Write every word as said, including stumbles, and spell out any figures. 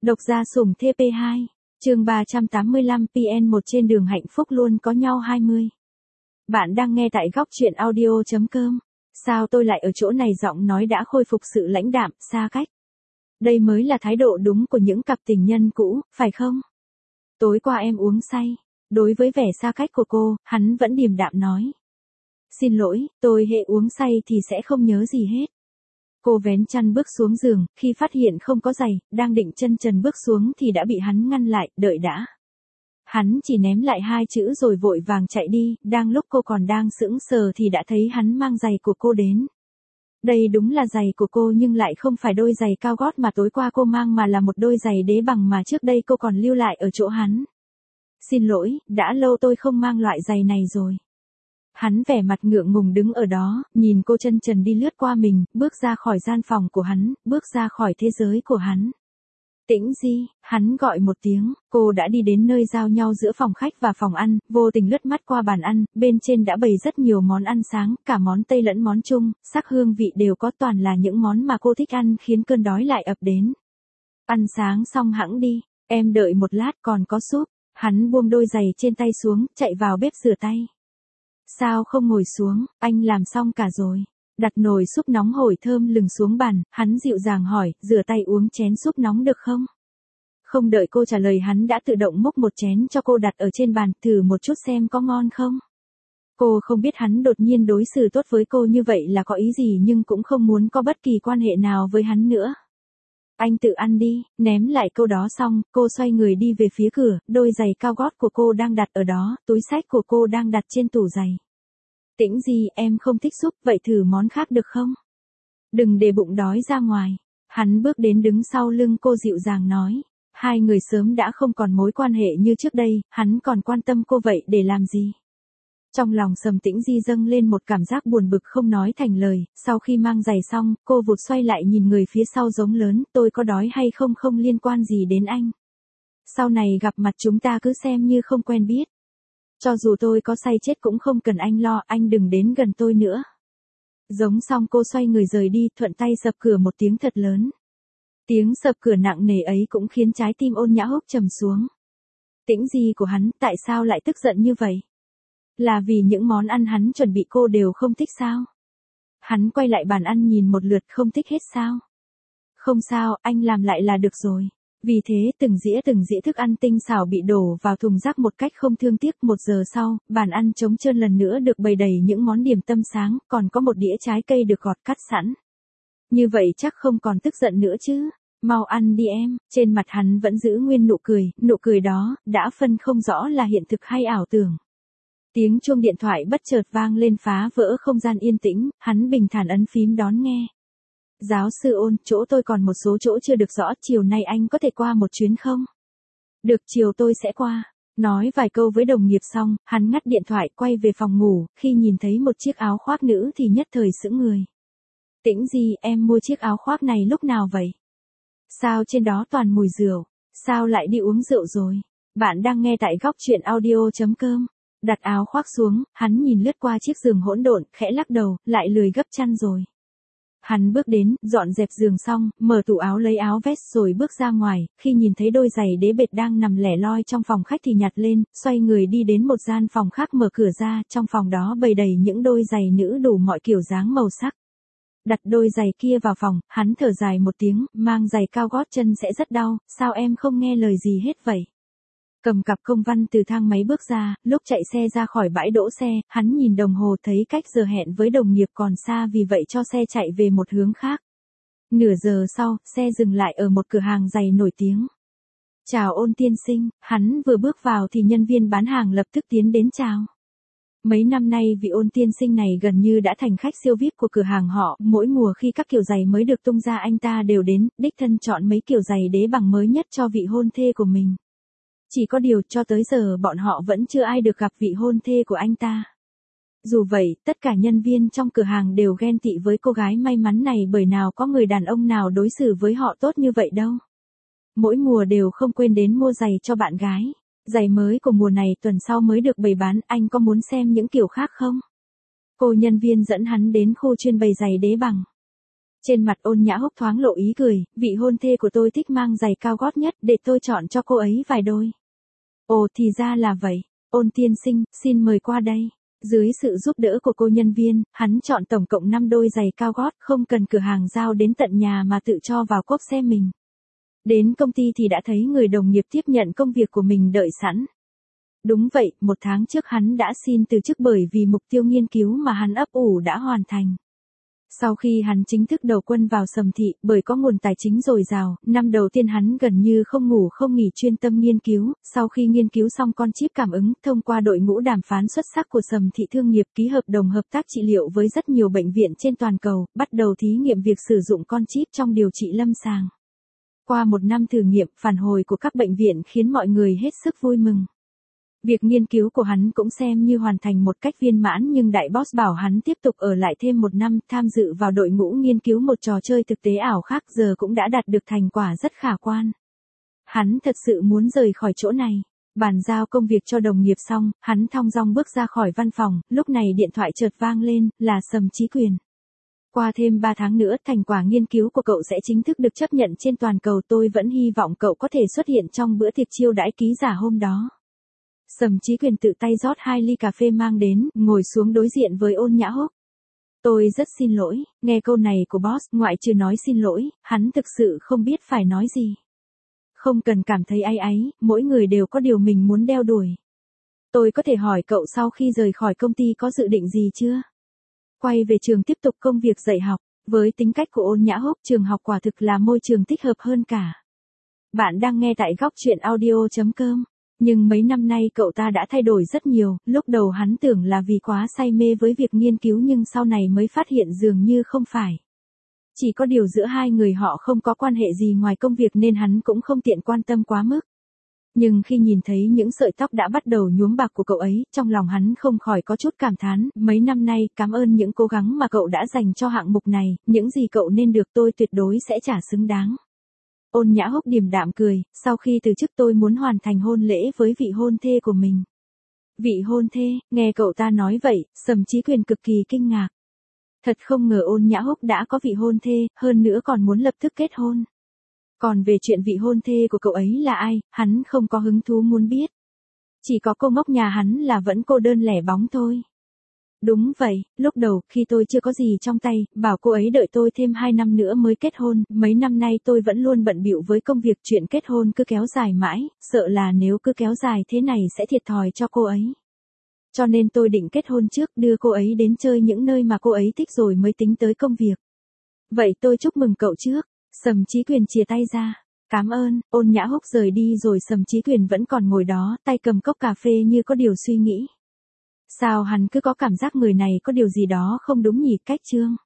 Độc gia sủng T P hai, chương ba trăm tám mươi lăm P N một trên đường hạnh phúc luôn có nhau hai mươi. Bạn đang nghe tại góc truyện audio chấm com. Sao tôi lại ở chỗ này? Giọng nói đã khôi phục sự lãnh đạm, xa cách. Đây mới là thái độ đúng của những cặp tình nhân cũ, phải không? Tối qua em uống say. Đối với vẻ xa cách của cô, hắn vẫn điềm đạm nói. Xin lỗi, tôi hệ uống say thì sẽ không nhớ gì hết. Cô vén chăn bước xuống giường, khi phát hiện không có giày, đang định chân trần bước xuống thì đã bị hắn ngăn lại, đợi đã. Hắn chỉ ném lại hai chữ rồi vội vàng chạy đi, đang lúc cô còn đang sững sờ thì đã thấy hắn mang giày của cô đến. Đây đúng là giày của cô nhưng lại không phải đôi giày cao gót mà tối qua cô mang mà là một đôi giày đế bằng mà trước đây cô còn lưu lại ở chỗ hắn. Xin lỗi, đã lâu tôi không mang loại giày này rồi. Hắn vẻ mặt ngượng ngùng đứng ở đó, nhìn cô chân trần đi lướt qua mình, bước ra khỏi gian phòng của hắn, bước ra khỏi thế giới của hắn. Tĩnh Di, hắn gọi một tiếng, cô đã đi đến nơi giao nhau giữa phòng khách và phòng ăn, vô tình lướt mắt qua bàn ăn, bên trên đã bày rất nhiều món ăn sáng, cả món Tây lẫn món Trung, sắc hương vị đều có, toàn là những món mà cô thích ăn khiến cơn đói lại ập đến. Ăn sáng xong hẵng đi, em đợi một lát còn có súp. Hắn buông đôi giày trên tay xuống, chạy vào bếp rửa tay. Sao không ngồi xuống, anh làm xong cả rồi. Đặt nồi súp nóng hổi thơm lừng xuống bàn, hắn dịu dàng hỏi, rửa tay uống chén súp nóng được không? Không đợi cô trả lời hắn đã tự động múc một chén cho cô đặt ở trên bàn, thử một chút xem có ngon không? Cô không biết hắn đột nhiên đối xử tốt với cô như vậy là có ý gì nhưng cũng không muốn có bất kỳ quan hệ nào với hắn nữa. Anh tự ăn đi, ném lại câu đó xong, cô xoay người đi về phía cửa, đôi giày cao gót của cô đang đặt ở đó, túi xách của cô đang đặt trên tủ giày. Tĩnh Di, em không thích súp, vậy thử món khác được không? Đừng để bụng đói ra ngoài. Hắn bước đến đứng sau lưng cô dịu dàng nói. Hai người sớm đã không còn mối quan hệ như trước đây, hắn còn quan tâm cô vậy để làm gì? Trong lòng Sầm Tĩnh Di dâng lên một cảm giác buồn bực không nói thành lời, sau khi mang giày xong, cô vụt xoay lại nhìn người phía sau giống lớn, tôi có đói hay không không liên quan gì đến anh. Sau này gặp mặt chúng ta cứ xem như không quen biết. Cho dù tôi có say chết cũng không cần anh lo, anh đừng đến gần tôi nữa. Giống xong cô xoay người rời đi, thuận tay sập cửa một tiếng thật lớn. Tiếng sập cửa nặng nề ấy cũng khiến trái tim Ôn Nhã Húc trầm xuống. Tĩnh Di của hắn, tại sao lại tức giận như vậy? Là vì những món ăn hắn chuẩn bị cô đều không thích sao? Hắn quay lại bàn ăn nhìn một lượt, không thích hết sao? Không sao, anh làm lại là được rồi. Vì thế từng dĩa từng dĩa thức ăn tinh xảo bị đổ vào thùng rác một cách không thương tiếc. Một giờ sau, bàn ăn trống trơn lần nữa được bày đầy những món điểm tâm sáng, còn có một đĩa trái cây được gọt cắt sẵn. Như vậy chắc không còn tức giận nữa chứ? Mau ăn đi em. Trên mặt hắn vẫn giữ nguyên nụ cười, nụ cười đó, đã phân không rõ là hiện thực hay ảo tưởng. Tiếng chuông điện thoại bất chợt vang lên phá vỡ không gian yên tĩnh, hắn bình thản ấn phím đón nghe. Giáo sư Ôn, chỗ tôi còn một số chỗ chưa được rõ, chiều nay anh có thể qua một chuyến không? Được, chiều tôi sẽ qua. Nói vài câu với đồng nghiệp xong, hắn ngắt điện thoại quay về phòng ngủ, khi nhìn thấy một chiếc áo khoác nữ thì nhất thời sững người. Tĩnh Di, em mua chiếc áo khoác này lúc nào vậy? Sao trên đó toàn mùi rượu? Sao lại đi uống rượu rồi? Bạn đang nghe tại góc truyện audio chấm com. Đặt áo khoác xuống, hắn nhìn lướt qua chiếc giường hỗn độn, khẽ lắc đầu, lại lười gấp chăn rồi. Hắn bước đến, dọn dẹp giường xong, mở tủ áo lấy áo vest rồi bước ra ngoài, khi nhìn thấy đôi giày đế bệt đang nằm lẻ loi trong phòng khách thì nhặt lên, xoay người đi đến một gian phòng khác mở cửa ra, trong phòng đó bày đầy những đôi giày nữ đủ mọi kiểu dáng màu sắc. Đặt đôi giày kia vào phòng, hắn thở dài một tiếng, mang giày cao gót chân sẽ rất đau, sao em không nghe lời gì hết vậy? Cầm cặp công văn từ thang máy bước ra, lúc chạy xe ra khỏi bãi đỗ xe, hắn nhìn đồng hồ thấy cách giờ hẹn với đồng nghiệp còn xa vì vậy cho xe chạy về một hướng khác. Nửa giờ sau, xe dừng lại ở một cửa hàng giày nổi tiếng. Chào Ôn tiên sinh, hắn vừa bước vào thì nhân viên bán hàng lập tức tiến đến chào. Mấy năm nay vị Ôn tiên sinh này gần như đã thành khách siêu vi ai pi của cửa hàng họ, mỗi mùa khi các kiểu giày mới được tung ra anh ta đều đến, đích thân chọn mấy kiểu giày đế bằng mới nhất cho vị hôn thê của mình. Chỉ có điều cho tới giờ bọn họ vẫn chưa ai được gặp vị hôn thê của anh ta. Dù vậy, tất cả nhân viên trong cửa hàng đều ghen tị với cô gái may mắn này bởi nào có người đàn ông nào đối xử với họ tốt như vậy đâu. Mỗi mùa đều không quên đến mua giày cho bạn gái. Giày mới của mùa này tuần sau mới được bày bán, anh có muốn xem những kiểu khác không? Cô nhân viên dẫn hắn đến khu chuyên bày giày đế bằng. Trên mặt Ôn Nhã Húc thoáng lộ ý cười, vị hôn thê của tôi thích mang giày cao gót nhất, để tôi chọn cho cô ấy vài đôi. Ồ thì ra là vậy, Ôn tiên sinh, xin mời qua đây. Dưới sự giúp đỡ của cô nhân viên, hắn chọn tổng cộng năm đôi giày cao gót, không cần cửa hàng giao đến tận nhà mà tự cho vào cốp xe mình. Đến công ty thì đã thấy người đồng nghiệp tiếp nhận công việc của mình đợi sẵn. Đúng vậy, một tháng trước hắn đã xin từ chức bởi vì mục tiêu nghiên cứu mà hắn ấp ủ đã hoàn thành. Sau khi hắn chính thức đầu quân vào Sầm Thị, bởi có nguồn tài chính dồi dào, năm đầu tiên hắn gần như không ngủ không nghỉ chuyên tâm nghiên cứu, sau khi nghiên cứu xong con chip cảm ứng, thông qua đội ngũ đàm phán xuất sắc của Sầm Thị Thương nghiệp ký hợp đồng hợp tác trị liệu với rất nhiều bệnh viện trên toàn cầu, bắt đầu thí nghiệm việc sử dụng con chip trong điều trị lâm sàng. Qua một năm thử nghiệm, phản hồi của các bệnh viện khiến mọi người hết sức vui mừng. Việc nghiên cứu của hắn cũng xem như hoàn thành một cách viên mãn, nhưng đại boss bảo hắn tiếp tục ở lại thêm một năm, tham dự vào đội ngũ nghiên cứu một trò chơi thực tế ảo khác, giờ cũng đã đạt được thành quả rất khả quan. Hắn thật sự muốn rời khỏi chỗ này. Bàn giao công việc cho đồng nghiệp xong, hắn thong dong bước ra khỏi văn phòng, lúc này điện thoại chợt vang lên, là Sầm Chí Quyền. Qua thêm ba tháng nữa, thành quả nghiên cứu của cậu sẽ chính thức được chấp nhận trên toàn cầu, tôi vẫn hy vọng cậu có thể xuất hiện trong bữa tiệc chiêu đãi ký giả hôm đó. Sầm Chí Quyền tự tay rót hai ly cà phê mang đến, ngồi xuống đối diện với Ôn Nhã Húc. Tôi rất xin lỗi, nghe câu này của boss, ngoại trừ nói xin lỗi, hắn thực sự không biết phải nói gì. Không cần cảm thấy áy áy, mỗi người đều có điều mình muốn đeo đuổi. Tôi có thể hỏi cậu sau khi rời khỏi công ty có dự định gì chưa? Quay về trường tiếp tục công việc dạy học, với tính cách của Ôn Nhã Húc, trường học quả thực là môi trường thích hợp hơn cả. Bạn đang nghe tại góc truyện audio chấm com. Nhưng mấy năm nay cậu ta đã thay đổi rất nhiều, lúc đầu hắn tưởng là vì quá say mê với việc nghiên cứu nhưng sau này mới phát hiện dường như không phải. Chỉ có điều giữa hai người họ không có quan hệ gì ngoài công việc nên hắn cũng không tiện quan tâm quá mức. Nhưng khi nhìn thấy những sợi tóc đã bắt đầu nhuốm bạc của cậu ấy, trong lòng hắn không khỏi có chút cảm thán, mấy năm nay cảm ơn những cố gắng mà cậu đã dành cho hạng mục này, những gì cậu nên được tôi tuyệt đối sẽ trả xứng đáng. Ôn Nhã Húc điềm đạm cười, sau khi từ chức tôi muốn hoàn thành hôn lễ với vị hôn thê của mình. Vị hôn thê, nghe cậu ta nói vậy, Sầm Chí Quyền cực kỳ kinh ngạc. Thật không ngờ Ôn Nhã Húc đã có vị hôn thê, hơn nữa còn muốn lập tức kết hôn. Còn về chuyện vị hôn thê của cậu ấy là ai, hắn không có hứng thú muốn biết. Chỉ có cô ngốc nhà hắn là vẫn cô đơn lẻ bóng thôi. Đúng vậy, lúc đầu, khi tôi chưa có gì trong tay, bảo cô ấy đợi tôi thêm hai năm nữa mới kết hôn, mấy năm nay tôi vẫn luôn bận bịu với công việc, chuyện kết hôn cứ kéo dài mãi, sợ là nếu cứ kéo dài thế này sẽ thiệt thòi cho cô ấy. Cho nên tôi định kết hôn trước, đưa cô ấy đến chơi những nơi mà cô ấy thích rồi mới tính tới công việc. Vậy tôi chúc mừng cậu trước. Sầm Chí Quyền chìa tay ra. Cảm ơn. Ôn Nhã Húc rời đi rồi Sầm Chí Quyền vẫn còn ngồi đó, tay cầm cốc cà phê như có điều suy nghĩ. Sao hắn cứ có cảm giác người này có điều gì đó không đúng nhỉ? Cách chương